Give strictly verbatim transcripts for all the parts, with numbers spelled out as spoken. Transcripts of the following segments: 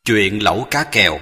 Chuyện lẩu cá kèo.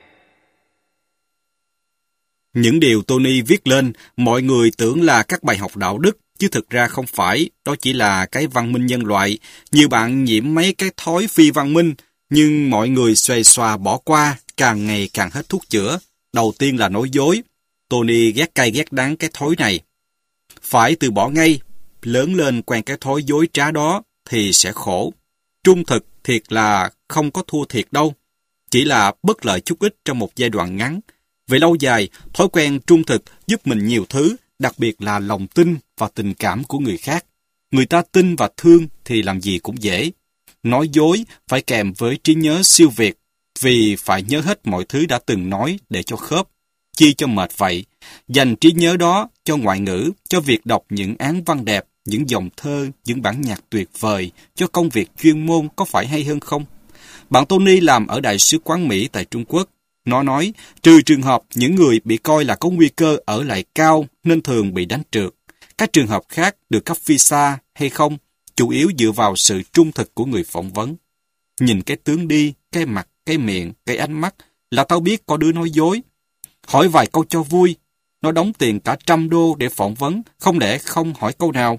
Những điều Tony viết lên, mọi người tưởng là các bài học đạo đức, chứ thực ra không phải, đó chỉ là cái văn minh nhân loại. Nhiều bạn nhiễm mấy cái thói phi văn minh, nhưng mọi người xuề xòa bỏ qua, càng ngày càng hết thuốc chữa. Đầu tiên là nói dối. Tony ghét cay ghét đắng cái thói này. Phải từ bỏ ngay, lớn lên quen cái thói dối trá đó thì sẽ khổ. Trung thực thiệt là không có thua thiệt đâu, chỉ là bất lợi chút ít trong một giai đoạn ngắn. Về lâu dài, thói quen trung thực giúp mình nhiều thứ, đặc biệt là lòng tin và tình cảm của người khác. Người ta tin và thương thì làm gì cũng dễ. Nói dối phải kèm với trí nhớ siêu việt, vì phải nhớ hết mọi thứ đã từng nói để cho khớp. Chi cho mệt vậy, dành trí nhớ đó cho ngoại ngữ, cho việc đọc những án văn đẹp, những dòng thơ, những bản nhạc tuyệt vời, cho công việc chuyên môn có phải hay hơn không? Bạn Tony làm ở Đại sứ quán Mỹ tại Trung Quốc. Nó nói, trừ trường hợp những người bị coi là có nguy cơ ở lại cao nên thường bị đánh trượt. Các trường hợp khác được cấp visa hay không, chủ yếu dựa vào sự trung thực của người phỏng vấn. Nhìn cái tướng đi, cái mặt, cái miệng, cái ánh mắt là tao biết có đứa nói dối. Hỏi vài câu cho vui, nó đóng tiền cả trăm đô để phỏng vấn, không lẽ không hỏi câu nào.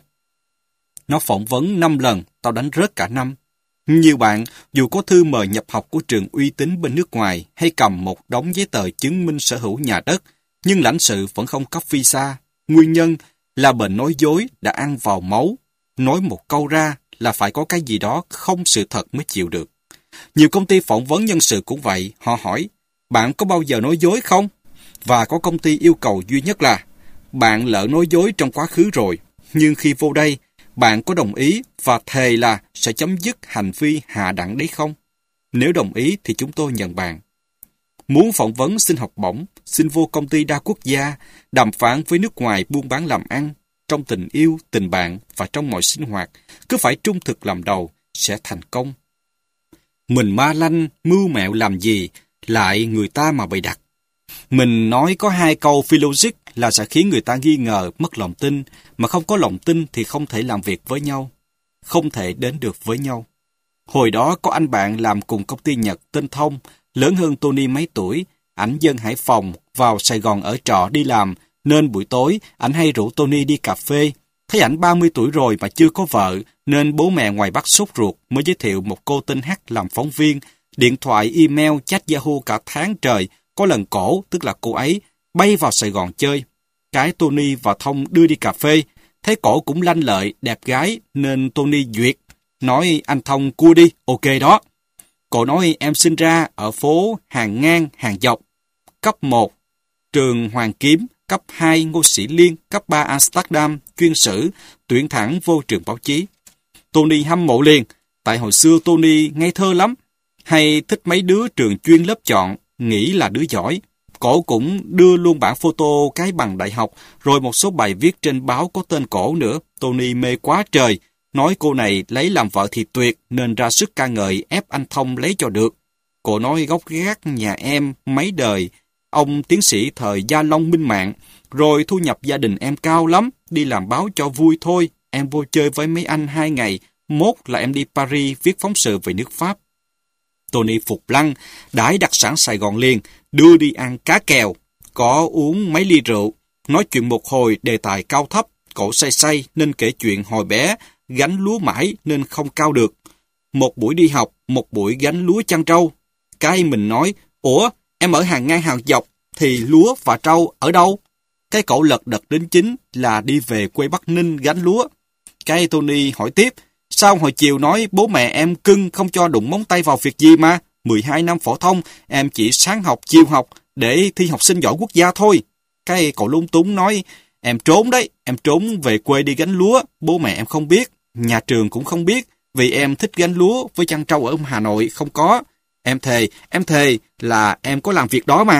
Nó phỏng vấn năm lần, tao đánh rớt cả năm. Nhiều bạn, dù có thư mời nhập học của trường uy tín bên nước ngoài hay cầm một đống giấy tờ chứng minh sở hữu nhà đất, nhưng lãnh sự vẫn không cấp visa. Nguyên nhân là bệnh nói dối đã ăn vào máu. Nói một câu ra là phải có cái gì đó không sự thật mới chịu được. Nhiều công ty phỏng vấn nhân sự cũng vậy. Họ hỏi, bạn có bao giờ nói dối không? Và có công ty yêu cầu duy nhất là, bạn lỡ nói dối trong quá khứ rồi, nhưng khi vô đây, bạn có đồng ý và thề là sẽ chấm dứt hành vi hạ đẳng đấy không? Nếu đồng ý thì chúng tôi nhận bạn. Muốn phỏng vấn xin học bổng, xin vô công ty đa quốc gia, đàm phán với nước ngoài buôn bán làm ăn, trong tình yêu, tình bạn và trong mọi sinh hoạt, cứ phải trung thực làm đầu, sẽ thành công. Mình ma lanh, mưu mẹo làm gì, lại người ta mà bày đặt. Mình nói có hai câu phi logic là sẽ khiến người ta nghi ngờ, mất lòng tin, mà không có lòng tin thì không thể làm việc với nhau, không thể đến được với nhau. Hồi đó có anh bạn làm cùng công ty Nhật tên Thông, lớn hơn Tony mấy tuổi, ảnh dân Hải Phòng, vào Sài Gòn ở trọ đi làm, nên buổi tối ảnh hay rủ Tony đi cà phê. Thấy ảnh ba mươi tuổi rồi mà chưa có vợ, nên bố mẹ ngoài Bắc sốt ruột mới giới thiệu một cô tên H làm phóng viên, điện thoại, email, chat Yahoo cả tháng trời. Có lần cổ, tức là cô ấy, bay vào Sài Gòn chơi. Cái Tony và Thông đưa đi cà phê, thấy cổ cũng lanh lợi, đẹp gái, nên Tony duyệt. Nói anh Thông cua đi, ok đó. Cổ nói em sinh ra ở phố Hàng Ngang, Hàng Dọc. Cấp một, trường Hoàng Kiếm. Cấp hai, Ngô Sĩ Liên. Cấp ba, Amsterdam, chuyên sử. Tuyển thẳng vô trường báo chí. Tony hâm mộ liền, tại hồi xưa Tony ngây thơ lắm. Hay thích mấy đứa trường chuyên lớp chọn, nghĩ là đứa giỏi. Cổ cũng đưa luôn bản photo cái bằng đại học, rồi một số bài viết trên báo có tên cổ nữa. Tony mê quá trời, nói cô này lấy làm vợ thì tuyệt, nên ra sức ca ngợi ép anh Thông lấy cho được. Cổ nói gốc gác nhà em mấy đời, ông tiến sĩ thời Gia Long Minh Mạng, rồi thu nhập gia đình em cao lắm, đi làm báo cho vui thôi, em vô chơi với mấy anh hai ngày, mốt là em đi Paris viết phóng sự về nước Pháp. Tony phục lăng, đãi đặc sản Sài Gòn liền, đưa đi ăn cá kèo, có uống mấy ly rượu, nói chuyện một hồi đề tài cao thấp, cổ say say nên kể chuyện hồi bé, gánh lúa mãi nên không cao được. Một buổi đi học, một buổi gánh lúa chăn trâu. Cái mình nói, ủa, em ở Hàng Ngang Hàng Dọc, thì lúa và trâu ở đâu? Cái cổ lật đật đến chính là đi về quê Bắc Ninh gánh lúa. Cái Tony hỏi tiếp, sao hồi chiều nói bố mẹ em cưng không cho đụng móng tay vào việc gì mà? mười hai năm phổ thông, em chỉ sáng học, chiều học, để thi học sinh giỏi quốc gia thôi. Cái cậu lung túng nói, em trốn đấy, em trốn về quê đi gánh lúa, bố mẹ em không biết, nhà trường cũng không biết, vì em thích gánh lúa với chăn trâu ở Hà Nội không có. Em thề, em thề là em có làm việc đó mà.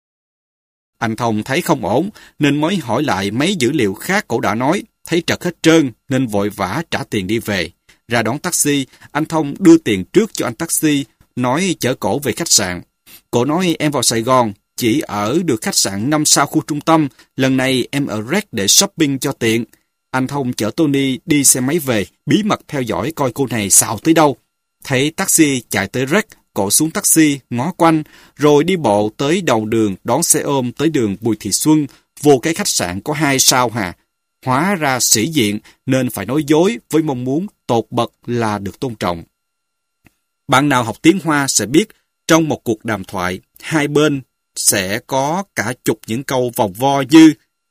Anh Thông thấy không ổn, nên mới hỏi lại mấy dữ liệu khác cổ đã nói, thấy trật hết trơn, nên vội vã trả tiền đi về. Ra đón taxi, anh Thông đưa tiền trước cho anh taxi, nói chở cổ về khách sạn. Cổ nói em vào Sài Gòn, chỉ ở được khách sạn năm sao khu trung tâm, lần này em ở Rec để shopping cho tiện. Anh Thông chở Tony đi xe máy về, bí mật theo dõi coi cô này xào tới đâu. Thấy taxi chạy tới Rec, cổ xuống taxi, ngó quanh, rồi đi bộ tới đầu đường đón xe ôm tới đường Bùi Thị Xuân, vô cái khách sạn có hai sao hà. Hóa ra sĩ diện nên phải nói dối với mong muốn tột bậc là được tôn trọng. Bạn nào học tiếng Hoa sẽ biết, trong một cuộc đàm thoại, hai bên sẽ có cả chục những câu vòng vo như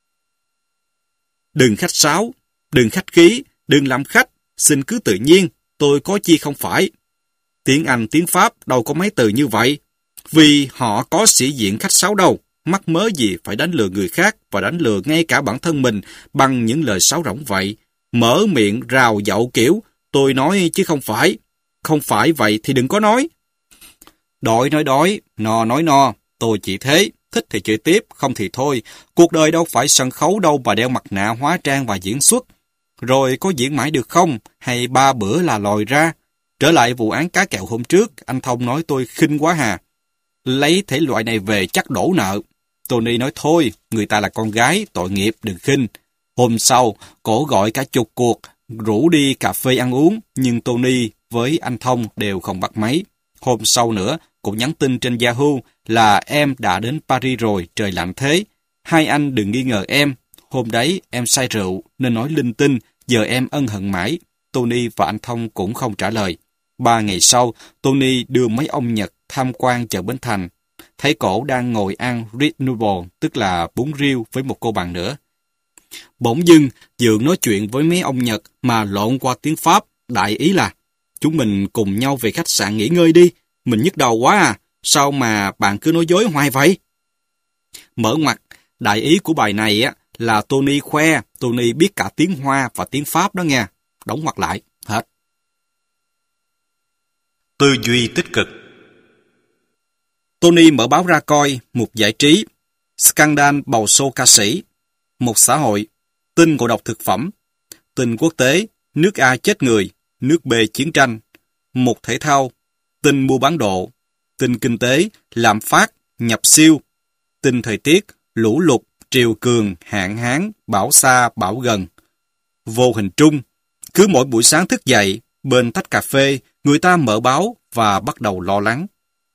đừng khách sáo, đừng khách khí, đừng làm khách, xin cứ tự nhiên, tôi có chi không phải. Tiếng Anh, tiếng Pháp đâu có mấy từ như vậy, vì họ có sĩ diện khách sáo đâu, mắc mớ gì phải đánh lừa người khác và đánh lừa ngay cả bản thân mình bằng những lời sáo rỗng vậy. Mở miệng rào dậu kiểu, tôi nói chứ không phải, không phải vậy thì đừng có nói. Đói nói đói, no nói no, tôi chỉ thế, thích thì chơi tiếp, không thì thôi. Cuộc đời đâu phải sân khấu đâu mà đeo mặt nạ hóa trang và diễn xuất. Rồi có diễn mãi được không, hay ba bữa là lòi ra? Trở lại vụ án cá kèo hôm trước, anh Thông nói tôi khinh quá hà. Lấy thể loại này về chắc đổ nợ. Tony nói thôi, người ta là con gái, tội nghiệp, đừng khinh. Hôm sau, cổ gọi cả chục cuộc, rủ đi cà phê ăn uống, nhưng Tony với anh Thông đều không bắt máy. Hôm sau nữa, cũng nhắn tin trên Yahoo là em đã đến Paris rồi, trời lạnh thế. Hai anh đừng nghi ngờ em, hôm đấy em say rượu nên nói linh tinh, giờ em ân hận mãi. Tony và anh Thông cũng không trả lời. Ba ngày sau, Tony đưa mấy ông Nhật tham quan chợ Bến Thành. Thấy cổ đang ngồi ăn Red Noodle, tức là bún riêu với một cô bạn nữa. Bỗng dưng, Dượng nói chuyện với mấy ông Nhật mà lộn qua tiếng Pháp, đại ý là chúng mình cùng nhau về khách sạn nghỉ ngơi đi, mình nhức đầu quá à, sao mà bạn cứ nói dối hoài vậy? Mở ngoặt, đại ý của bài này á là Tony khoe, Tony biết cả tiếng Hoa và tiếng Pháp đó nha. Đóng ngoặt lại, hết. Tư duy tích cực. Tony mở báo ra coi, mục giải trí, scandal bầu xô ca sĩ, một xã hội, tin ngộ độc thực phẩm, tin quốc tế, nước A chết người, nước B chiến tranh, một thể thao, tin mua bán độ, tin kinh tế, lạm phát, nhập siêu, tin thời tiết, lũ lụt, triều cường, hạn hán, bão xa, bão gần. Vô hình trung, cứ mỗi buổi sáng thức dậy, bên tách cà phê, người ta mở báo và bắt đầu lo lắng.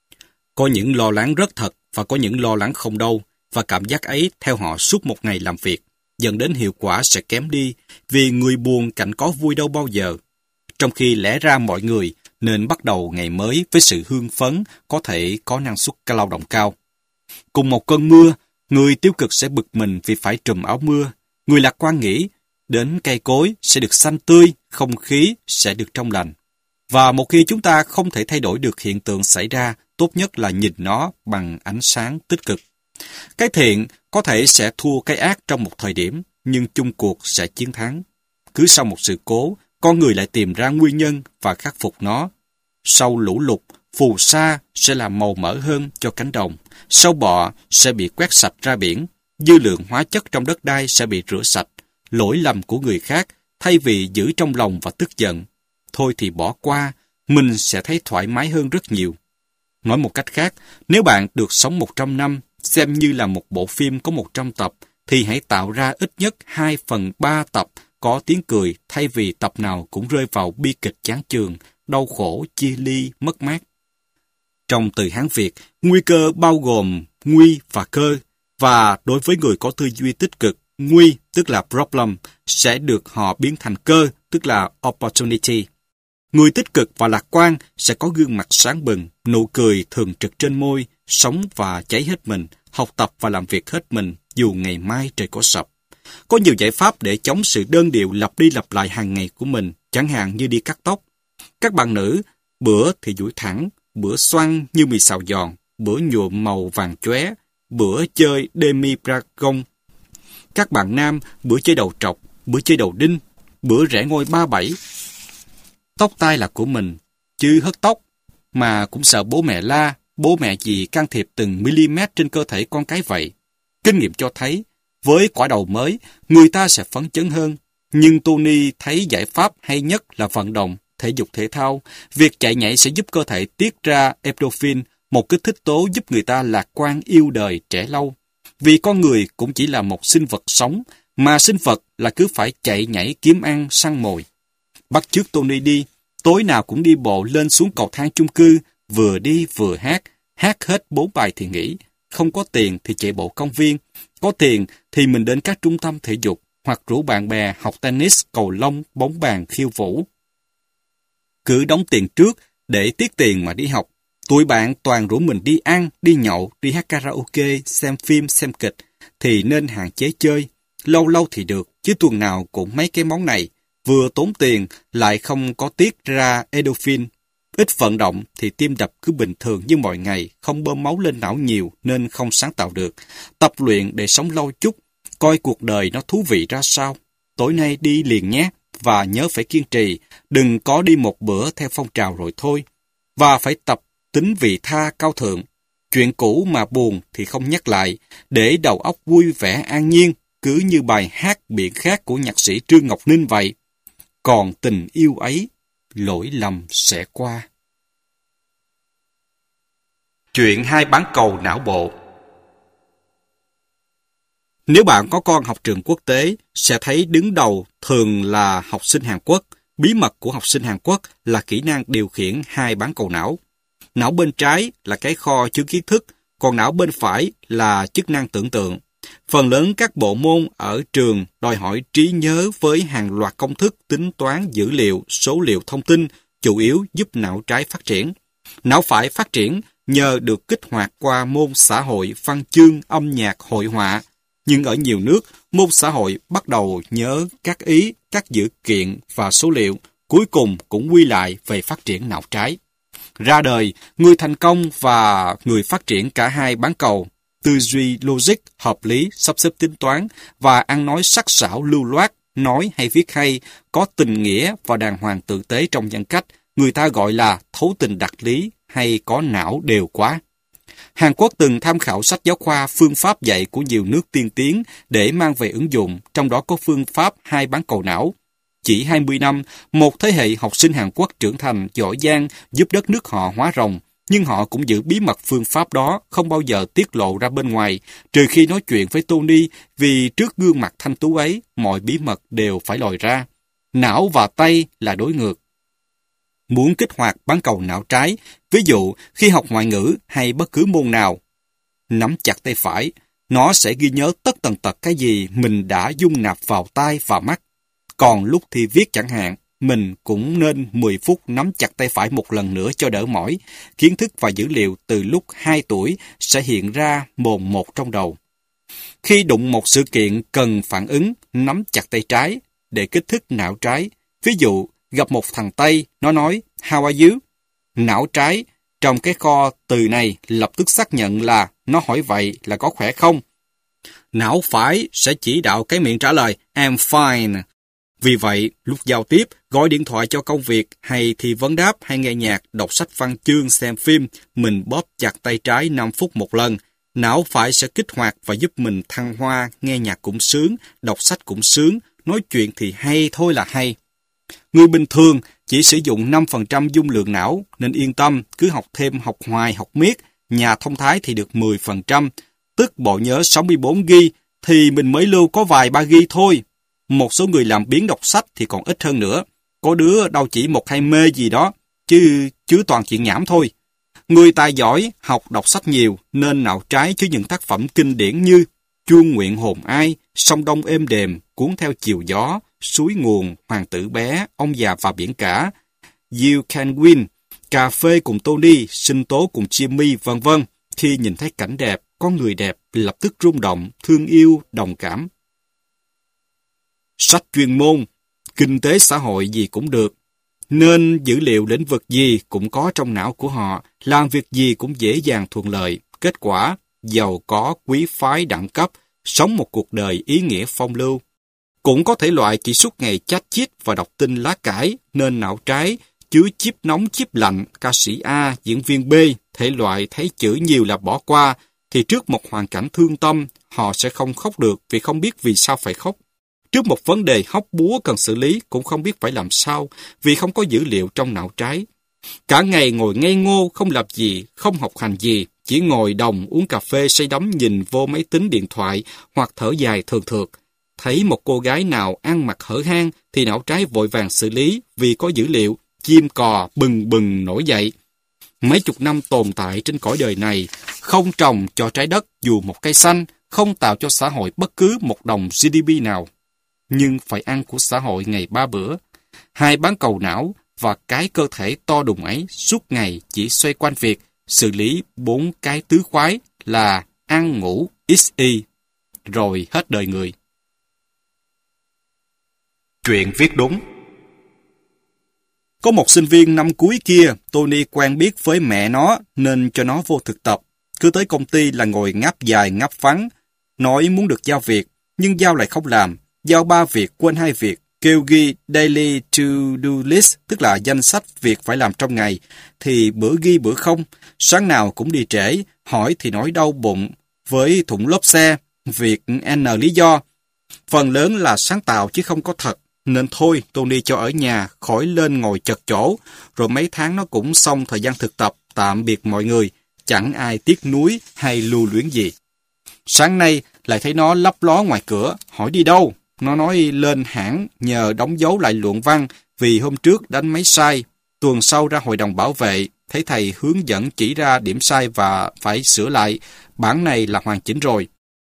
Có những lo lắng rất thật và có những lo lắng không đâu, và cảm giác ấy theo họ suốt một ngày làm việc, dẫn đến hiệu quả sẽ kém đi, vì người buồn cảnh có vui đâu bao giờ. Trong khi lẽ ra mọi người nên bắt đầu ngày mới với sự hưng phấn, có thể có năng suất lao động cao. Cùng một cơn mưa, người tiêu cực sẽ bực mình vì phải trùm áo mưa. Người lạc quan nghĩ, đến cây cối sẽ được xanh tươi, không khí sẽ được trong lành. Và một khi chúng ta không thể thay đổi được hiện tượng xảy ra, tốt nhất là nhìn nó bằng ánh sáng tích cực. Cái thiện có thể sẽ thua cái ác trong một thời điểm, nhưng chung cuộc sẽ chiến thắng. Cứ sau một sự cố, con người lại tìm ra nguyên nhân và khắc phục nó. Sau lũ lụt, phù sa sẽ làm màu mỡ hơn cho cánh đồng. Sâu bọ sẽ bị quét sạch ra biển. Dư lượng hóa chất trong đất đai sẽ bị rửa sạch. Lỗi lầm của người khác, thay vì giữ trong lòng và tức giận, thôi thì bỏ qua, mình sẽ thấy thoải mái hơn rất nhiều. Nói một cách khác, nếu bạn được sống một trăm năm, xem như là một bộ phim có một trăm tập, thì hãy tạo ra ít nhất hai phần ba tập có tiếng cười thay vì tập nào cũng rơi vào bi kịch chán chường, đau khổ, chia ly, mất mát. Trong từ Hán Việt, nguy cơ bao gồm nguy và cơ, và đối với người có tư duy tích cực, nguy tức là problem sẽ được họ biến thành cơ tức là opportunity. Người tích cực và lạc quan sẽ có gương mặt sáng bừng, nụ cười thường trực trên môi, sống và cháy hết mình, học tập và làm việc hết mình dù ngày mai trời có sập. Có nhiều giải pháp để chống sự đơn điệu lặp đi lặp lại hàng ngày của mình, chẳng hạn như đi cắt tóc. Các bạn nữ, bữa thì duỗi thẳng, bữa xoăn như mì xào giòn, bữa nhuộm màu vàng chóe, bữa chơi demi dragon. Các bạn nam, bữa chơi đầu trọc, bữa chơi đầu đinh, bữa rẽ ngôi ba bảy. Tóc tai là của mình, chứ hớt tóc, mà cũng sợ bố mẹ la, bố mẹ gì can thiệp từng mm trên cơ thể con cái vậy. Kinh nghiệm cho thấy, với quả đầu mới, người ta sẽ phấn chấn hơn. Nhưng Tony thấy giải pháp hay nhất là vận động, thể dục thể thao. Việc chạy nhảy sẽ giúp cơ thể tiết ra endorphin, một kích thích tố giúp người ta lạc quan yêu đời trẻ lâu. Vì con người cũng chỉ là một sinh vật sống, mà sinh vật là cứ phải chạy nhảy kiếm ăn săn mồi. Bắt chước Tony đi, tối nào cũng đi bộ lên xuống cầu thang chung cư vừa đi vừa hát, hát hết bốn bài thì nghỉ. Không có tiền thì chạy bộ công viên, có tiền thì mình đến các trung tâm thể dục hoặc rủ bạn bè học tennis, cầu lông, bóng bàn, khiêu vũ. Cứ đóng tiền trước để tiết tiền mà đi học. Tụi bạn toàn rủ mình đi ăn, đi nhậu, đi hát karaoke, xem phim, xem kịch, thì nên hạn chế chơi. Lâu lâu thì được, chứ tuần nào cũng mấy cái món này. Vừa tốn tiền, lại không có tiết ra endorphin. Ít vận động thì tim đập cứ bình thường như mọi ngày, không bơm máu lên não nhiều nên không sáng tạo được. Tập luyện để sống lâu chút, coi cuộc đời nó thú vị ra sao. Tối nay đi liền nhé, và nhớ phải kiên trì, đừng có đi một bữa theo phong trào rồi thôi. Và phải tập tính vị tha cao thượng. Chuyện cũ mà buồn thì không nhắc lại, để đầu óc vui vẻ an nhiên, cứ như bài hát biển khác của nhạc sĩ Trương Ngọc Ninh vậy. Còn tình yêu ấy, lỗi lầm sẽ qua. Chuyện hai bán cầu não bộ. Nếu bạn có con học trường quốc tế, sẽ thấy đứng đầu thường là học sinh Hàn Quốc. Bí mật của học sinh Hàn Quốc là kỹ năng điều khiển hai bán cầu não. Não bên trái là cái kho chứa kiến thức, còn não bên phải là chức năng tưởng tượng. Phần lớn các bộ môn ở trường đòi hỏi trí nhớ với hàng loạt công thức, tính toán, dữ liệu, số liệu thông tin, chủ yếu giúp não trái phát triển. Não phải phát triển nhờ được kích hoạt qua môn xã hội, văn chương, âm nhạc, hội họa. Nhưng ở nhiều nước, môn xã hội bắt đầu nhớ các ý, các dữ kiện và số liệu, cuối cùng cũng quy lại về phát triển não trái. Ra đời, người thành công và người phát triển cả hai bán cầu, tư duy logic, hợp lý, sắp xếp tính toán và ăn nói sắc sảo lưu loát, nói hay viết hay, có tình nghĩa và đàng hoàng tử tế trong nhân cách, người ta gọi là thấu tình đạt lý hay có não đều quá. Hàn Quốc từng tham khảo sách giáo khoa, phương pháp dạy của nhiều nước tiên tiến để mang về ứng dụng, trong đó có phương pháp hai bán cầu não. Chỉ hai mươi năm, một thế hệ học sinh Hàn Quốc trưởng thành giỏi giang giúp đất nước họ hóa rồng, nhưng họ cũng giữ bí mật phương pháp đó, không bao giờ tiết lộ ra bên ngoài, trừ khi nói chuyện với Tony, vì trước gương mặt thanh tú ấy, mọi bí mật đều phải lòi ra. Não và tay là đối ngược. Muốn kích hoạt bán cầu não trái, ví dụ khi học ngoại ngữ hay bất cứ môn nào, nắm chặt tay phải, nó sẽ ghi nhớ tất tần tật cái gì mình đã dung nạp vào tai và mắt. Còn lúc thi viết chẳng hạn, mình cũng nên mười phút nắm chặt tay phải một lần nữa cho đỡ mỏi. Kiến thức và dữ liệu từ lúc hai tuổi sẽ hiện ra mồn một trong đầu. Khi đụng một sự kiện cần phản ứng, nắm chặt tay trái để kích thích não trái. Ví dụ, gặp một thằng Tây, nó nói, How are you? Não trái, trong cái kho từ này lập tức xác nhận là nó hỏi vậy là có khỏe không? Não phải sẽ chỉ đạo cái miệng trả lời, I'm fine. Vì vậy, lúc giao tiếp, gọi điện thoại cho công việc, hay thi vấn đáp, hay nghe nhạc, đọc sách văn chương, xem phim, mình bóp chặt tay trái năm phút một lần. Não phải sẽ kích hoạt và giúp mình thăng hoa, nghe nhạc cũng sướng, đọc sách cũng sướng, nói chuyện thì hay thôi là hay. Người bình thường chỉ sử dụng năm phần trăm dung lượng não, nên yên tâm, cứ học thêm, học hoài, học miết. Nhà thông thái thì được mười phần trăm, tức bộ nhớ sáu mươi bốn gi-ga-bai thì mình mới lưu có vài ba gi-ga-bai thôi. Một số người làm biếng đọc sách thì còn ít hơn nữa. Có đứa đâu chỉ một hai mê gì đó, chứ chứ toàn chuyện nhảm thôi. Người tài giỏi, học đọc sách nhiều, nên não trái chứa những tác phẩm kinh điển như Chuông nguyện hồn ai, Sông Đông êm đềm, Cuốn theo chiều gió, Suối nguồn, Hoàng tử bé, Ông già và biển cả, You Can Win, Cà phê cùng Tony, Sinh tố cùng Jimmy, vân vân. Khi nhìn thấy cảnh đẹp, con người đẹp, lập tức rung động, thương yêu, đồng cảm. Sách chuyên môn, kinh tế xã hội gì cũng được, nên dữ liệu lĩnh vực gì cũng có trong não của họ, làm việc gì cũng dễ dàng thuận lợi. Kết quả, giàu có, quý phái, đẳng cấp, sống một cuộc đời ý nghĩa phong lưu. Cũng có thể loại chỉ suốt ngày chat chít và đọc tin lá cải, nên não trái chứa chip nóng chip lạnh, ca sĩ A, diễn viên B, thể loại thấy chữ nhiều là bỏ qua, thì trước một hoàn cảnh thương tâm, họ sẽ không khóc được vì không biết vì sao phải khóc. Trước một vấn đề hóc búa cần xử lý cũng không biết phải làm sao vì không có dữ liệu trong não trái. Cả ngày ngồi ngây ngô, không làm gì, không học hành gì, chỉ ngồi đồng uống cà phê say đắm nhìn vô máy tính điện thoại hoặc thở dài thường thượt. Thấy một cô gái nào ăn mặc hở hang thì não trái vội vàng xử lý vì có dữ liệu, chim cò bừng bừng nổi dậy. Mấy chục năm tồn tại trên cõi đời này, không trồng cho trái đất dù một cây xanh, không tạo cho xã hội bất cứ một đồng giê đê pê nào. Nhưng phải ăn của xã hội ngày ba bữa. Hai bán cầu não và cái cơ thể to đùng ấy suốt ngày chỉ xoay quanh việc xử lý bốn cái tứ khoái là ăn ngủ x y, rồi hết đời người. Chuyện viết đúng. Có một sinh viên năm cuối kia, Tony quen biết với mẹ nó nên cho nó vô thực tập. Cứ tới công ty là ngồi ngáp dài ngáp phắn, nói muốn được giao việc, nhưng giao lại không làm. Giao ba việc, quên hai việc, kêu ghi daily to-do list, tức là danh sách việc phải làm trong ngày, thì bữa ghi bữa không, sáng nào cũng đi trễ, hỏi thì nói đau bụng, với thủng lốp xe, việc N lý do. Phần lớn là sáng tạo chứ không có thật, nên thôi Tony cho ở nhà, khỏi lên ngồi chật chỗ, rồi mấy tháng nó cũng xong thời gian thực tập, tạm biệt mọi người, chẳng ai tiếc nuối hay lưu luyến gì. Sáng nay lại thấy nó lấp ló ngoài cửa, hỏi đi đâu? Nó nói lên hãng nhờ đóng dấu lại luận văn vì hôm trước đánh máy sai. Tuần sau ra hội đồng bảo vệ, thấy thầy hướng dẫn chỉ ra điểm sai và phải sửa lại. Bản này là hoàn chỉnh rồi.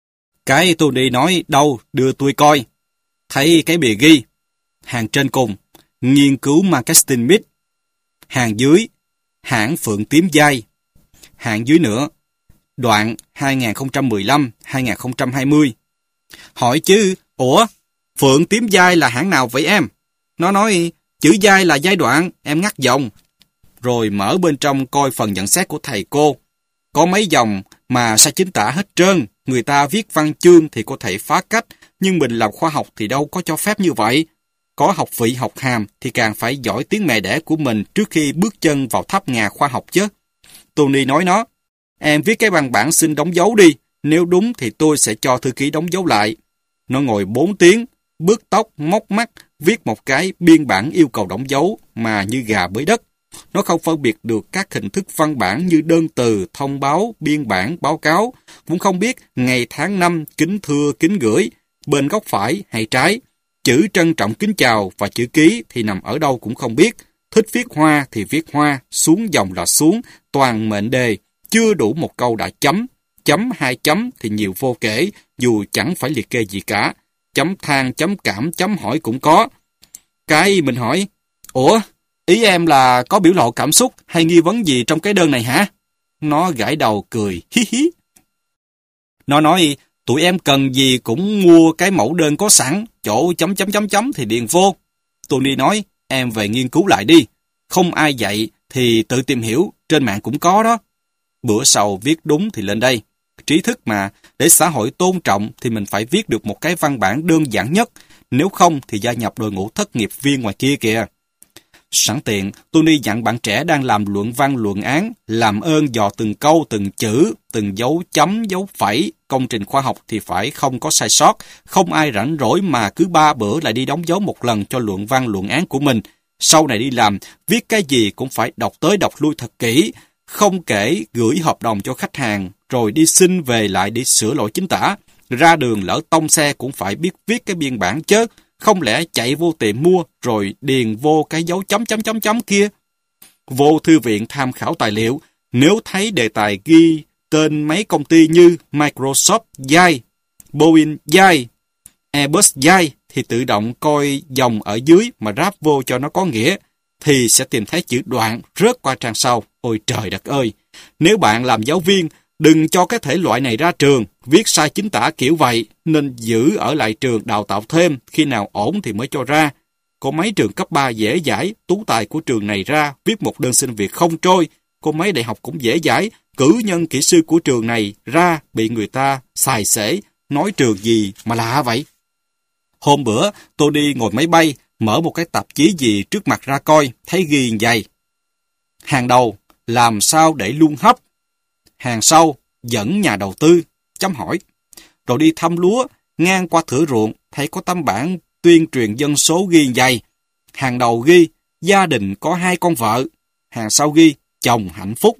Cái Tony nói đâu, đưa tôi coi. Thấy cái bìa ghi. Hàng trên cùng, nghiên cứu marketing mix. Hàng dưới, hãng Phượng Tím Giai. Hàng dưới nữa, đoạn hai nghìn không trăm mười lăm đến hai nghìn không trăm hai mươi. Hỏi chứ, ủa, Phượng Tím Giai là hãng nào vậy em? Nó nói, chữ giai là giai đoạn, em ngắt dòng. Rồi mở bên trong coi phần nhận xét của thầy cô. Có mấy dòng mà sai chính tả hết trơn. Người ta viết văn chương thì có thể phá cách, nhưng mình làm khoa học thì đâu có cho phép như vậy. Có học vị học hàm thì càng phải giỏi tiếng mẹ đẻ của mình trước khi bước chân vào tháp ngà khoa học chứ. Tony nói nó, em viết cái văn bản xin đóng dấu đi, nếu đúng thì tôi sẽ cho thư ký đóng dấu lại. Nó ngồi bốn tiếng, bứt tóc, móc mắt, viết một cái biên bản yêu cầu đóng dấu mà như gà bới đất. Nó không phân biệt được các hình thức văn bản như đơn từ, thông báo, biên bản, báo cáo, cũng không biết ngày tháng năm, kính thưa, kính gửi, bên góc phải hay trái. Chữ trân trọng kính chào và chữ ký thì nằm ở đâu cũng không biết. Thích viết hoa thì viết hoa, xuống dòng là xuống, toàn mệnh đề. Chưa đủ một câu đã chấm. Chấm hai chấm thì nhiều vô kể, dù chẳng phải liệt kê gì cả. Chấm than, chấm cảm, chấm hỏi cũng có. Cái mình hỏi, ủa, ý em là có biểu lộ cảm xúc hay nghi vấn gì trong cái đơn này hả? Nó gãi đầu cười, hí hí. Nó nói, tụi em cần gì cũng mua cái mẫu đơn có sẵn, chỗ chấm chấm chấm chấm thì điền vô. Tony nói, em về nghiên cứu lại đi. Không ai dạy thì tự tìm hiểu, trên mạng cũng có đó. Bữa sau viết đúng thì lên đây. Trí thức mà, để xã hội tôn trọng thì mình phải viết được một cái văn bản đơn giản nhất, nếu không thì gia nhập đội ngũ thất nghiệp viên ngoài kia kìa. Sẵn tiện, Tony dặn bạn trẻ đang làm luận văn luận án, làm ơn dò từng câu, từng chữ, từng dấu chấm, dấu phẩy, công trình khoa học thì phải không có sai sót, không ai rảnh rỗi mà cứ ba bữa lại đi đóng dấu một lần cho luận văn luận án của mình. Sau này đi làm, viết cái gì cũng phải đọc tới đọc lui thật kỹ, không kể gửi hợp đồng cho khách hàng, rồi đi xin về lại để sửa lỗi chính tả. Ra đường lỡ tông xe cũng phải biết viết cái biên bản chứ, không lẽ chạy vô tiệm mua rồi điền vô cái dấu chấm chấm chấm chấm kia. Vô thư viện tham khảo tài liệu, nếu thấy đề tài ghi tên mấy công ty như Microsoft Giai, Boeing Giai, Airbus Giai thì tự động coi dòng ở dưới mà ráp vô cho nó có nghĩa, thì sẽ tìm thấy chữ đoạn rớt qua trang sau. Ôi trời đất ơi! Nếu bạn làm giáo viên, đừng cho cái thể loại này ra trường, viết sai chính tả kiểu vậy, nên giữ ở lại trường đào tạo thêm, khi nào ổn thì mới cho ra. Có mấy trường cấp ba dễ dãi, tú tài của trường này ra, viết một đơn xin việc không trôi. Có mấy đại học cũng dễ dãi, cử nhân kỹ sư của trường này ra, bị người ta xài xể, nói trường gì mà lạ vậy. Hôm bữa, tôi đi ngồi máy bay, mở một cái tạp chí gì trước mặt ra coi, thấy ghi vậy. Hàng đầu, làm sao để luôn hấp. Hàng sau, dẫn nhà đầu tư, chấm hỏi. Rồi đi thăm lúa, ngang qua thửa ruộng, thấy có tấm bảng tuyên truyền dân số ghi vậy. Hàng đầu ghi, gia đình có hai con vợ. Hàng sau ghi, chồng hạnh phúc.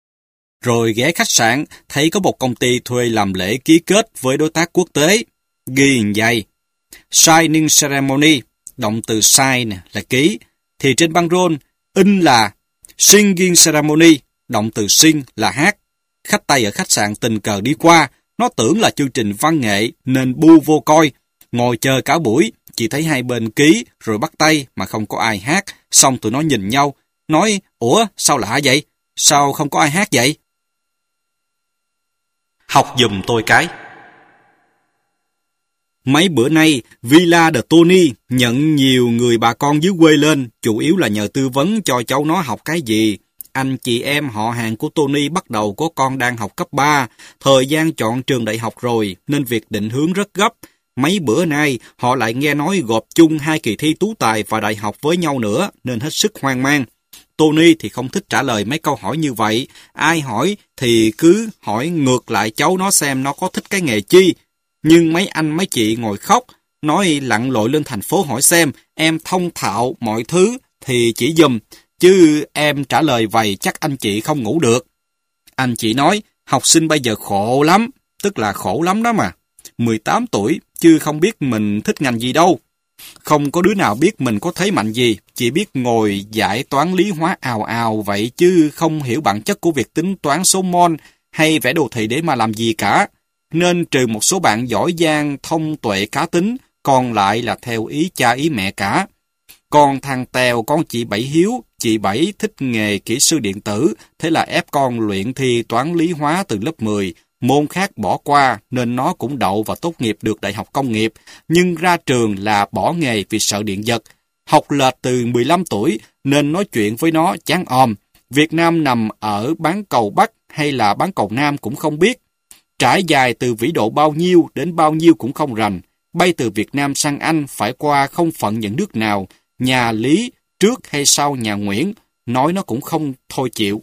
Rồi ghé khách sạn, thấy có một công ty thuê làm lễ ký kết với đối tác quốc tế. Ghi vậy. Signing ceremony, động từ sign là ký, thì trên băng rôn in là singing ceremony, Động từ sing là hát. Khách Tây ở khách sạn tình cờ đi qua, nó tưởng là chương trình văn nghệ nên bu vô coi. Ngồi chờ cả buổi, chỉ thấy hai bên ký rồi bắt tay mà không có ai hát. Xong tụi nó nhìn nhau, nói, ủa sao lạ vậy? Sao không có ai hát vậy? Học giùm tôi cái. Mấy bữa nay, Villa de Tony nhận nhiều người bà con dưới quê lên, chủ yếu là nhờ tư vấn cho cháu nó học cái gì. Anh chị em họ hàng của Tony bắt đầu có con đang học cấp ba, thời gian chọn trường đại học rồi, nên việc định hướng rất gấp. Mấy bữa nay, họ lại nghe nói gộp chung hai kỳ thi tú tài và đại học với nhau nữa, nên hết sức hoang mang. Tony thì không thích trả lời mấy câu hỏi như vậy. Ai hỏi thì cứ hỏi ngược lại cháu nó xem nó có thích cái nghề chi. Nhưng mấy anh mấy chị ngồi khóc, nói lặn lội lên thành phố hỏi xem em thông thạo mọi thứ thì chỉ giùm, chứ em trả lời vậy chắc anh chị không ngủ được. Anh chị nói, học sinh bây giờ khổ lắm, tức là khổ lắm đó mà. mười tám tuổi, chứ không biết mình thích ngành gì đâu. Không có đứa nào biết mình có thế mạnh gì, chỉ biết ngồi giải toán lý hóa ào ào vậy chứ không hiểu bản chất của việc tính toán số mol hay vẽ đồ thị để mà làm gì cả. Nên trừ một số bạn giỏi giang, thông tuệ cá tính, còn lại là theo ý cha ý mẹ cả. Còn thằng Tèo con chị Bảy hiếu, chị Bảy thích nghề kỹ sư điện tử, thế là ép con luyện thi toán lý hóa từ lớp mười, môn khác bỏ qua nên nó cũng đậu và tốt nghiệp được đại học công nghiệp, nhưng ra trường là bỏ nghề vì sợ điện giật. Học lệch từ mười lăm tuổi nên nói chuyện với nó chán òm, Việt Nam nằm ở bán cầu Bắc hay là bán cầu Nam cũng không biết. Trải dài từ vĩ độ bao nhiêu đến bao nhiêu cũng không rành. Bay từ Việt Nam sang Anh phải qua không phận những nước nào, nhà Lý trước hay sau nhà Nguyễn, nói nó cũng không thôi chịu.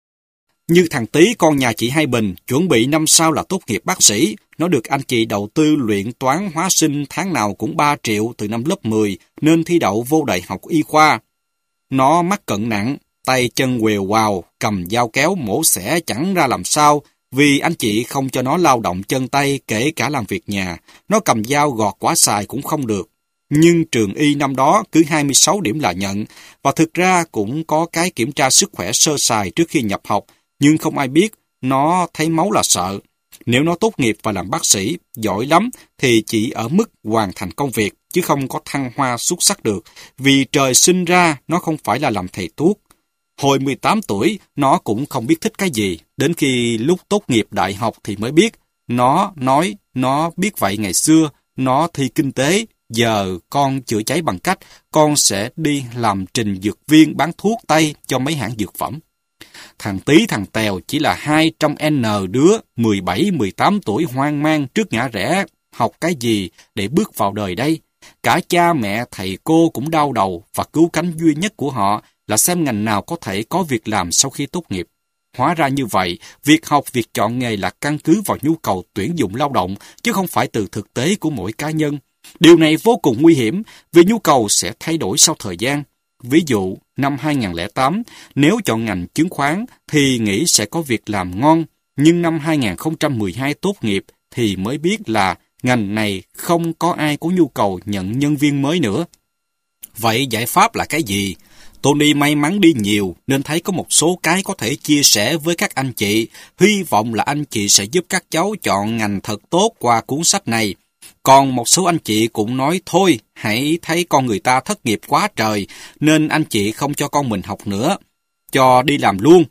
Như thằng Tý con nhà chị Hai Bình, chuẩn bị năm sau là tốt nghiệp bác sĩ, nó được anh chị đầu tư luyện toán hóa sinh tháng nào cũng ba triệu từ năm lớp mười, nên thi đậu vô đại học y khoa. Nó mắc cận nặng, tay chân quèo quào, cầm dao kéo mổ xẻ chẳng ra làm sao, vì anh chị không cho nó lao động chân tay kể cả làm việc nhà. Nó cầm dao gọt quả xài cũng không được. Nhưng trường y năm đó cứ hai mươi sáu điểm là nhận, và thực ra cũng có cái kiểm tra sức khỏe sơ sài trước khi nhập học, nhưng không ai biết, nó thấy máu là sợ. Nếu nó tốt nghiệp và làm bác sĩ, giỏi lắm, thì chỉ ở mức hoàn thành công việc, chứ không có thăng hoa xuất sắc được, vì trời sinh ra nó không phải là làm thầy thuốc. Hồi mười tám tuổi, nó cũng không biết thích cái gì, đến khi lúc tốt nghiệp đại học thì mới biết. Nó nói, nó biết vậy ngày xưa, nó thi kinh tế, giờ con chữa cháy bằng cách con sẽ đi làm trình dược viên bán thuốc tây cho mấy hãng dược phẩm. Thằng Tý thằng Tèo chỉ là hai trong N đứa mười bảy mười tám tuổi hoang mang trước ngã rẽ học cái gì để bước vào đời đây. Cả cha mẹ thầy cô cũng đau đầu, và cứu cánh duy nhất của họ là xem ngành nào có thể có việc làm sau khi tốt nghiệp. Hóa ra như vậy, việc học, việc chọn nghề là căn cứ vào nhu cầu tuyển dụng lao động, chứ không phải từ thực tế của mỗi cá nhân. Điều này vô cùng nguy hiểm, vì nhu cầu sẽ thay đổi sau thời gian. Ví dụ, năm hai không không tám, nếu chọn ngành chứng khoán thì nghĩ sẽ có việc làm ngon, nhưng năm hai không một hai tốt nghiệp thì mới biết là ngành này không có ai có nhu cầu nhận nhân viên mới nữa. Vậy giải pháp là cái gì? Tony may mắn đi nhiều nên thấy có một số cái có thể chia sẻ với các anh chị. Hy vọng là anh chị sẽ giúp các cháu chọn ngành thật tốt qua cuốn sách này. Còn một số anh chị cũng nói thôi, hãy thấy con người ta thất nghiệp quá trời, nên anh chị không cho con mình học nữa, cho đi làm luôn.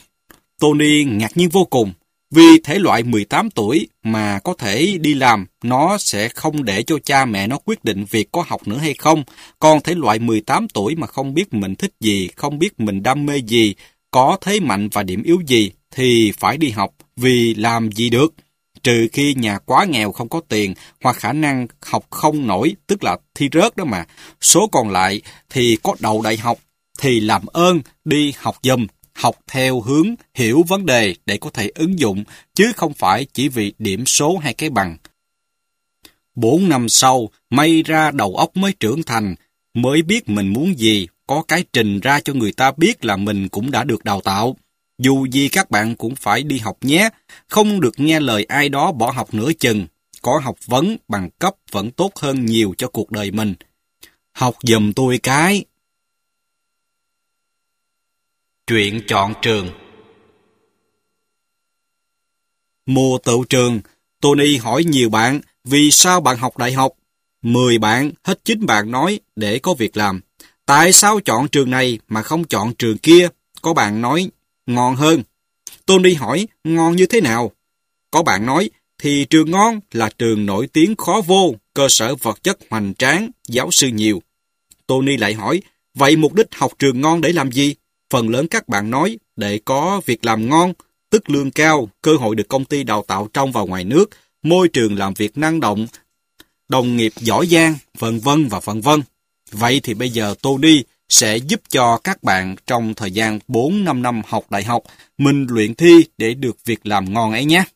Tony ngạc nhiên vô cùng, vì thể loại mười tám tuổi mà có thể đi làm, nó sẽ không để cho cha mẹ nó quyết định việc có học nữa hay không. Còn thể loại mười tám tuổi mà không biết mình thích gì, không biết mình đam mê gì, có thế mạnh và điểm yếu gì, thì phải đi học, vì làm gì được. Trừ khi nhà quá nghèo không có tiền, hoặc khả năng học không nổi, tức là thi rớt đó mà. Số còn lại thì có đậu đại học, thì làm ơn đi học giùm, học theo hướng hiểu vấn đề để có thể ứng dụng, chứ không phải chỉ vì điểm số hay cái bằng. Bốn năm sau, may ra đầu óc mới trưởng thành, mới biết mình muốn gì, có cái trình ra cho người ta biết là mình cũng đã được đào tạo. Dù gì các bạn cũng phải đi học nhé, không được nghe lời ai đó bỏ học nửa chừng. Có học vấn, bằng cấp vẫn tốt hơn nhiều cho cuộc đời mình. Học giùm tôi cái. Chuyện chọn trường. Mùa tựu trường, Tony hỏi nhiều bạn vì sao bạn học đại học. Mười bạn, hết chín bạn nói để có việc làm. Tại sao chọn trường này mà không chọn trường kia? Có bạn nói ngon hơn. Tony hỏi ngon như thế nào? Có bạn nói thì trường ngon là trường nổi tiếng khó vô, cơ sở vật chất hoành tráng, giáo sư nhiều. Tony lại hỏi, vậy mục đích học trường ngon để làm gì? Phần lớn các bạn nói để có việc làm ngon, tức lương cao, cơ hội được công ty đào tạo trong và ngoài nước, môi trường làm việc năng động, đồng nghiệp giỏi giang, vân vân và vân vân. Vậy thì bây giờ Tony sẽ giúp cho các bạn trong thời gian bốn năm năm học đại học, mình luyện thi để được việc làm ngon ấy nhé.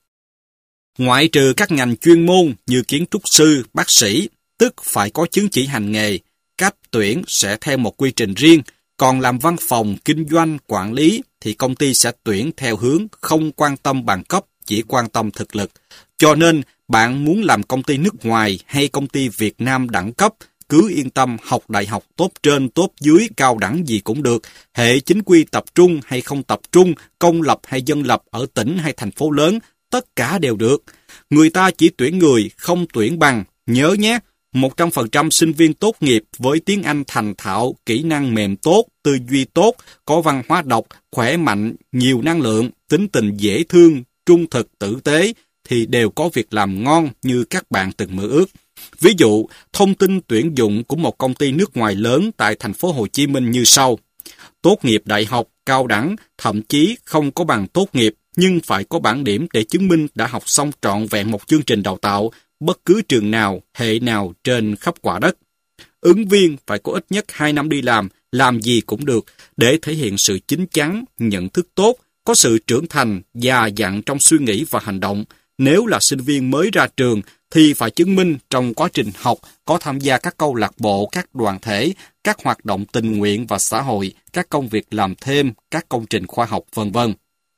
Ngoại trừ các ngành chuyên môn như kiến trúc sư, bác sĩ, tức phải có chứng chỉ hành nghề, cách tuyển sẽ theo một quy trình riêng, còn làm văn phòng, kinh doanh, quản lý thì công ty sẽ tuyển theo hướng không quan tâm bằng cấp, chỉ quan tâm thực lực. Cho nên, bạn muốn làm công ty nước ngoài hay công ty Việt Nam đẳng cấp, cứ yên tâm học đại học tốt trên, tốt dưới, cao đẳng gì cũng được. Hệ chính quy tập trung hay không tập trung, công lập hay dân lập, ở tỉnh hay thành phố lớn, tất cả đều được. Người ta chỉ tuyển người, không tuyển bằng. Nhớ nhé, một trăm phần trăm sinh viên tốt nghiệp với tiếng Anh thành thạo, kỹ năng mềm tốt, tư duy tốt, có văn hóa đọc, khỏe mạnh, nhiều năng lượng, tính tình dễ thương, trung thực, tử tế, thì đều có việc làm ngon như các bạn từng mơ ước. Ví dụ, thông tin tuyển dụng của một công ty nước ngoài lớn tại thành phố Hồ Chí Minh như sau. Tốt nghiệp đại học, cao đẳng, thậm chí không có bằng tốt nghiệp, nhưng phải có bảng điểm để chứng minh đã học xong trọn vẹn một chương trình đào tạo, bất cứ trường nào, hệ nào trên khắp quả đất. Ứng viên phải có ít nhất hai năm đi làm, làm gì cũng được, để thể hiện sự chín chắn, nhận thức tốt, có sự trưởng thành, già dặn trong suy nghĩ và hành động. Nếu là sinh viên mới ra trường, thì phải chứng minh trong quá trình học có tham gia các câu lạc bộ, các đoàn thể, các hoạt động tình nguyện và xã hội, các công việc làm thêm, các công trình khoa học, vân vân.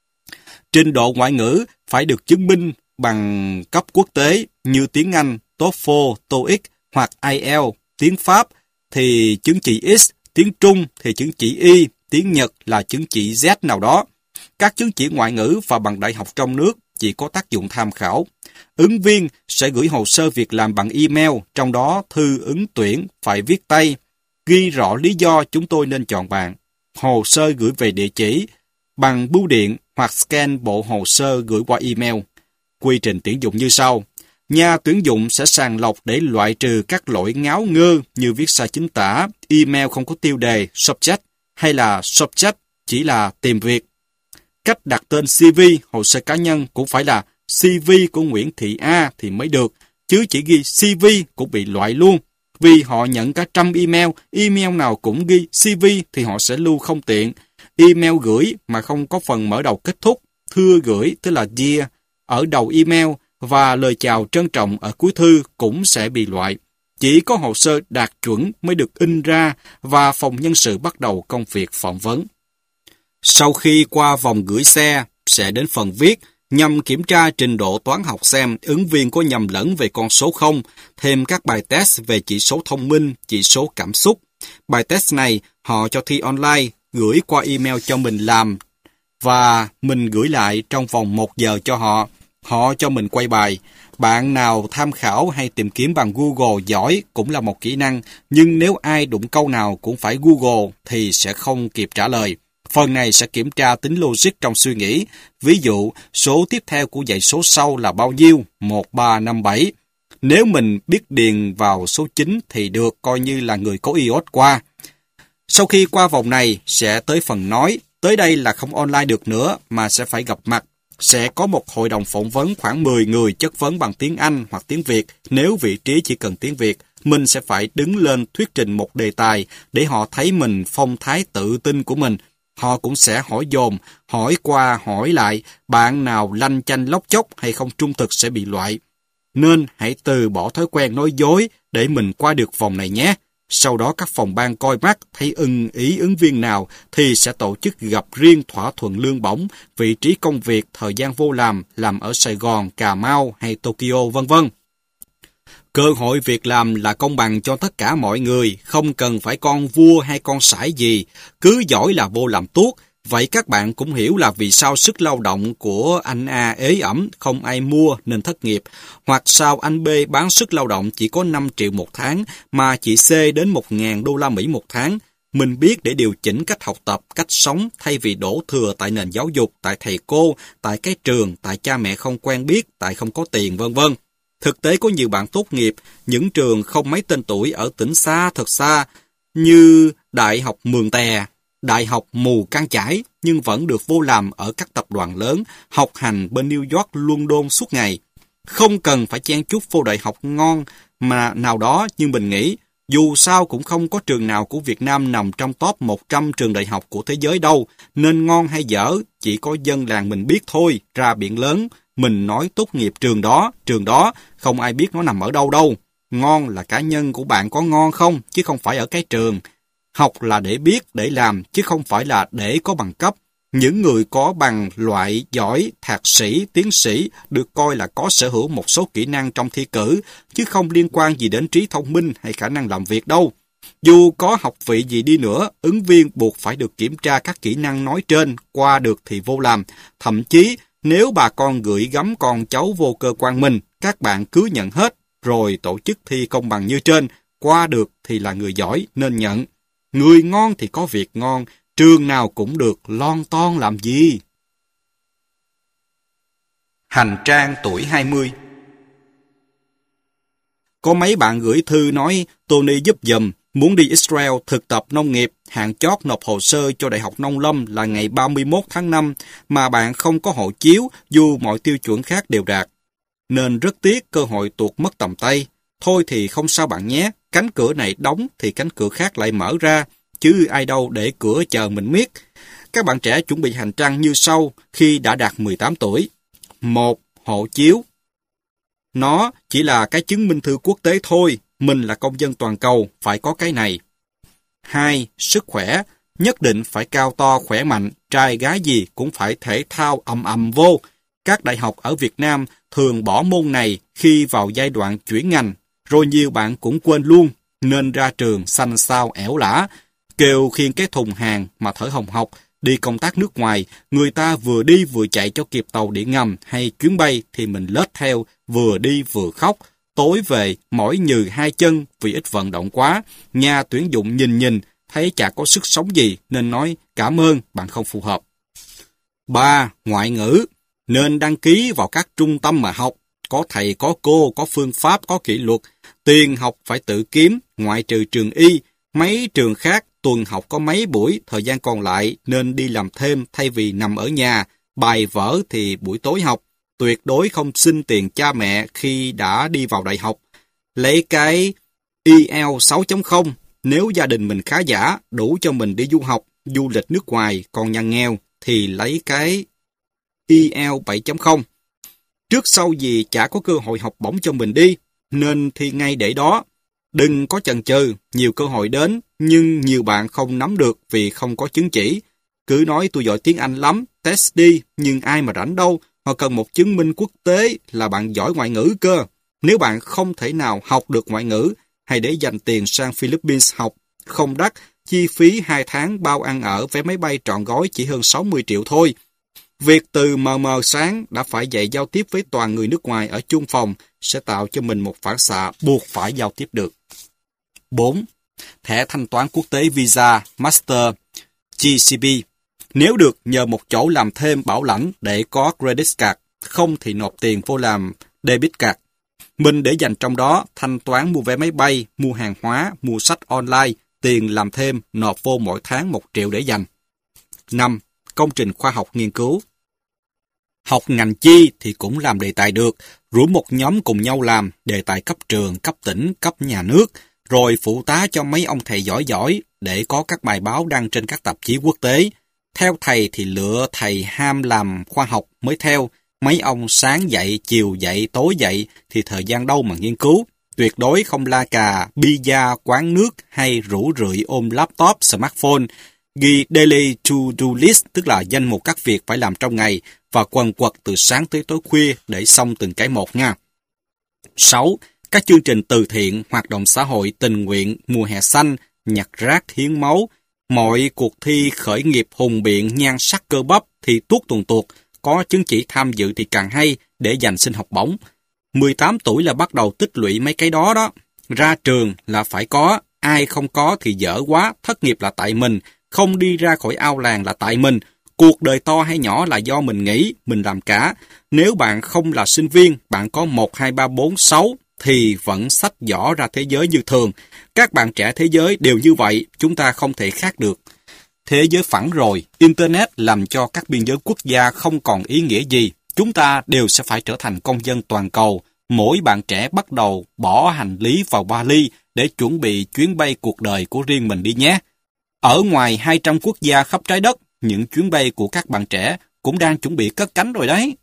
Trình độ ngoại ngữ phải được chứng minh bằng cấp quốc tế như tiếng Anh, TOEFL, TOEIC hoặc ai eo, tiếng Pháp thì chứng chỉ X, tiếng Trung thì chứng chỉ Y, tiếng Nhật là chứng chỉ Z nào đó. Các chứng chỉ ngoại ngữ và bằng đại học trong nước chỉ có tác dụng tham khảo. Ứng viên sẽ gửi hồ sơ việc làm bằng email, trong đó thư ứng tuyển phải viết tay, ghi rõ lý do chúng tôi nên chọn bạn. Hồ sơ gửi về địa chỉ bằng bưu điện hoặc scan bộ hồ sơ gửi qua email. Quy trình tuyển dụng như sau. Nhà tuyển dụng sẽ sàng lọc để loại trừ các lỗi ngáo ngơ như viết sai chính tả, email không có tiêu đề, subject hay là subject chỉ là tìm việc. Cách đặt tên xê vê, hồ sơ cá nhân cũng phải là xê vê của Nguyễn Thị A thì mới được, chứ chỉ ghi xê vê cũng bị loại luôn. Vì họ nhận cả trăm email, email nào cũng ghi xê vê thì họ sẽ lưu không tiện. Email gửi mà không có phần mở đầu kết thúc, thưa gửi tức là dear ở đầu email và lời chào trân trọng ở cuối thư cũng sẽ bị loại. Chỉ có hồ sơ đạt chuẩn mới được in ra và phòng nhân sự bắt đầu công việc phỏng vấn. Sau khi qua vòng gửi xe, sẽ đến phần viết, nhằm kiểm tra trình độ toán học xem ứng viên có nhầm lẫn về con số không, thêm các bài test về chỉ số thông minh, chỉ số cảm xúc. Bài test này họ cho thi online, gửi qua email cho mình làm và mình gửi lại trong vòng một giờ cho họ. Họ cho mình quay bài. Bạn nào tham khảo hay tìm kiếm bằng Google giỏi cũng là một kỹ năng, nhưng nếu ai đụng câu nào cũng phải Google thì sẽ không kịp trả lời. Phần này sẽ kiểm tra tính logic trong suy nghĩ. Ví dụ, số tiếp theo của dãy số sau là bao nhiêu? một, ba, năm, bảy. Nếu mình biết điền vào số chín thì được coi như là người có i e lờ tê qua. Sau khi qua vòng này, sẽ tới phần nói. Tới đây là không online được nữa mà sẽ phải gặp mặt. Sẽ có một hội đồng phỏng vấn khoảng mười người chất vấn bằng tiếng Anh hoặc tiếng Việt. Nếu vị trí chỉ cần tiếng Việt, mình sẽ phải đứng lên thuyết trình một đề tài để họ thấy mình phong thái tự tin của mình. Họ cũng sẽ hỏi dồn, hỏi qua hỏi lại, bạn nào lanh chanh lóc chóc hay không trung thực sẽ bị loại. Nên hãy từ bỏ thói quen nói dối để mình qua được vòng này nhé. Sau đó các phòng ban coi mắt thấy ưng ý ứng viên nào thì sẽ tổ chức gặp riêng thỏa thuận lương bổng, vị trí công việc, thời gian vô làm, làm ở Sài Gòn, Cà Mau hay Tokyo vân vân. Cơ hội việc làm là công bằng cho tất cả mọi người, không cần phải con vua hay con sải gì, cứ giỏi là vô làm tuốt, Vậy các bạn cũng hiểu là vì sao sức lao động của anh A ế ẩm, không ai mua nên thất nghiệp, hoặc sao anh B bán sức lao động chỉ có năm triệu một tháng, mà chị C đến một nghìn đô la Mỹ một tháng. Mình biết để điều chỉnh cách học tập, cách sống, thay vì đổ thừa tại nền giáo dục, tại thầy cô, tại cái trường, tại cha mẹ không quen biết, tại không có tiền, vân vân. Thực tế có nhiều bạn tốt nghiệp, những trường không mấy tên tuổi ở tỉnh xa thật xa, như Đại học Mường Tè, Đại học Mù Cang Chải, nhưng vẫn được vô làm ở các tập đoàn lớn, học hành bên New York, London suốt ngày. Không cần phải chen chúc vô đại học ngon mà nào đó, nhưng mình nghĩ, dù sao cũng không có trường nào của Việt Nam nằm trong top một trăm trường đại học của thế giới đâu, nên ngon hay dở, chỉ có dân làng mình biết thôi, ra biển lớn, mình nói tốt nghiệp trường đó, trường đó, không ai biết nó nằm ở đâu đâu. Ngon là cá nhân của bạn có ngon không, chứ không phải ở cái trường. Học là để biết, để làm, chứ không phải là để có bằng cấp. Những người có bằng loại giỏi, thạc sĩ, tiến sĩ được coi là có sở hữu một số kỹ năng trong thi cử, chứ không liên quan gì đến trí thông minh hay khả năng làm việc đâu. Dù có học vị gì đi nữa, ứng viên buộc phải được kiểm tra các kỹ năng nói trên, qua được thì vô làm. Thậm chí, nếu bà con gửi gắm con cháu vô cơ quan mình, các bạn cứ nhận hết, rồi tổ chức thi công bằng như trên, qua được thì là người giỏi nên nhận. Người ngon thì có việc ngon, trường nào cũng được, lon ton làm gì. Hành trang tuổi hai mươi. Có mấy bạn gửi thư nói Tony giúp giùm, muốn đi Israel thực tập nông nghiệp, hạn chót nộp hồ sơ cho Đại học Nông Lâm là ngày ba mươi mốt tháng năm, mà bạn không có hộ chiếu dù mọi tiêu chuẩn khác đều đạt. Nên rất tiếc cơ hội tuột mất tầm tay. Thôi thì không sao bạn nhé, cánh cửa này đóng thì cánh cửa khác lại mở ra, chứ ai đâu để cửa chờ mình miết. Các bạn trẻ chuẩn bị hành trang như sau khi đã đạt mười tám tuổi. Một. Hộ chiếu. Nó chỉ là cái chứng minh thư quốc tế thôi, mình là công dân toàn cầu, phải có cái này. Hai. Sức khỏe. Nhất định phải cao to khỏe mạnh, trai gái gì cũng phải thể thao ầm ầm vô. Các đại học ở Việt Nam thường bỏ môn này khi vào giai đoạn chuyển ngành, rồi nhiều bạn cũng quên luôn, nên ra trường xanh xao ẻo lả, kêu khiêng cái thùng hàng mà thở hồng hộc. Đi công tác nước ngoài, người ta vừa đi vừa chạy cho kịp tàu điện ngầm hay chuyến bay thì mình lết theo, vừa đi vừa khóc. Tối về, mỏi nhừ hai chân vì ít vận động quá. Nhà tuyển dụng nhìn nhìn, thấy chả có sức sống gì nên nói cảm ơn, bạn không phù hợp. Ba. Ngoại ngữ. Nên đăng ký vào các trung tâm mà học. Có thầy, có cô, có phương pháp, có kỷ luật. Tiền học phải tự kiếm, ngoại trừ trường y. Mấy trường khác tuần học có mấy buổi, thời gian còn lại nên đi làm thêm thay vì nằm ở nhà. Bài vở thì buổi tối học. Tuyệt đối không xin tiền cha mẹ khi đã đi vào đại học. Lấy cái I E L T S sáu chấm không, nếu gia đình mình khá giả, đủ cho mình đi du học, du lịch nước ngoài, còn nhà nghèo thì lấy cái I E L T S bảy chấm không. Trước sau gì chả có cơ hội học bổng cho mình đi, nên thi ngay để đó. Đừng có chần chừ, nhiều cơ hội đến, nhưng nhiều bạn không nắm được vì không có chứng chỉ. Cứ nói tôi giỏi tiếng Anh lắm, test đi, nhưng ai mà rảnh đâu, họ cần một chứng minh quốc tế là bạn giỏi ngoại ngữ cơ. Nếu bạn không thể nào học được ngoại ngữ, hãy để dành tiền sang Philippines học, không đắt, chi phí hai tháng bao ăn ở vé máy bay trọn gói chỉ hơn sáu mươi triệu thôi. Việc từ mờ mờ sáng đã phải dạy giao tiếp với toàn người nước ngoài ở chung phòng sẽ tạo cho mình một phản xạ buộc phải giao tiếp được. Bốn. Thẻ thanh toán quốc tế Visa, Master, G C B. Nếu được nhờ một chỗ làm thêm bảo lãnh để có credit card, không thì nộp tiền vô làm debit card. Mình để dành trong đó thanh toán mua vé máy bay, mua hàng hóa, mua sách online, tiền làm thêm, nộp vô mỗi tháng một triệu để dành. Năm. Công trình khoa học nghiên cứu. Học ngành chi thì cũng làm đề tài được, rủ một nhóm cùng nhau làm, đề tài cấp trường, cấp tỉnh, cấp nhà nước, rồi phụ tá cho mấy ông thầy giỏi giỏi để có các bài báo đăng trên các tạp chí quốc tế. Theo thầy thì lựa thầy ham làm khoa học mới theo, mấy ông sáng dậy, chiều dậy, tối dậy thì thời gian đâu mà nghiên cứu. Tuyệt đối không la cà, bida, quán nước hay rủ rượi ôm laptop, smartphone, ghi daily to-do list, tức là danh mục các việc phải làm trong ngày, và quần quật từ sáng tới tối khuya để xong từng cái một nha. Sáu. Các chương trình từ thiện, hoạt động xã hội, tình nguyện, mùa hè xanh, nhặt rác, hiến máu, Mọi cuộc thi khởi nghiệp hùng biện nhan sắc cơ bắp thì tuốt tuồn tuột, có chứng chỉ tham dự thì càng hay để giành xin học bổng. mười tám tuổi là bắt đầu tích lũy mấy cái đó đó. Ra trường là phải có, ai không có thì dở quá, thất nghiệp là tại mình, không đi ra khỏi ao làng là tại mình. Cuộc đời to hay nhỏ là do mình nghĩ, mình làm cả. Nếu bạn không là sinh viên, bạn có một, hai, ba, bốn, sáu thì vẫn xách giỏ ra thế giới như thường. Các bạn trẻ thế giới đều như vậy, chúng ta không thể khác được. Thế giới phẳng rồi, Internet làm cho các biên giới quốc gia không còn ý nghĩa gì. Chúng ta đều sẽ phải trở thành công dân toàn cầu. Mỗi bạn trẻ bắt đầu bỏ hành lý vào vali để chuẩn bị chuyến bay cuộc đời của riêng mình đi nhé. Ở ngoài hai trăm quốc gia khắp trái đất, những chuyến bay của các bạn trẻ cũng đang chuẩn bị cất cánh rồi đấy.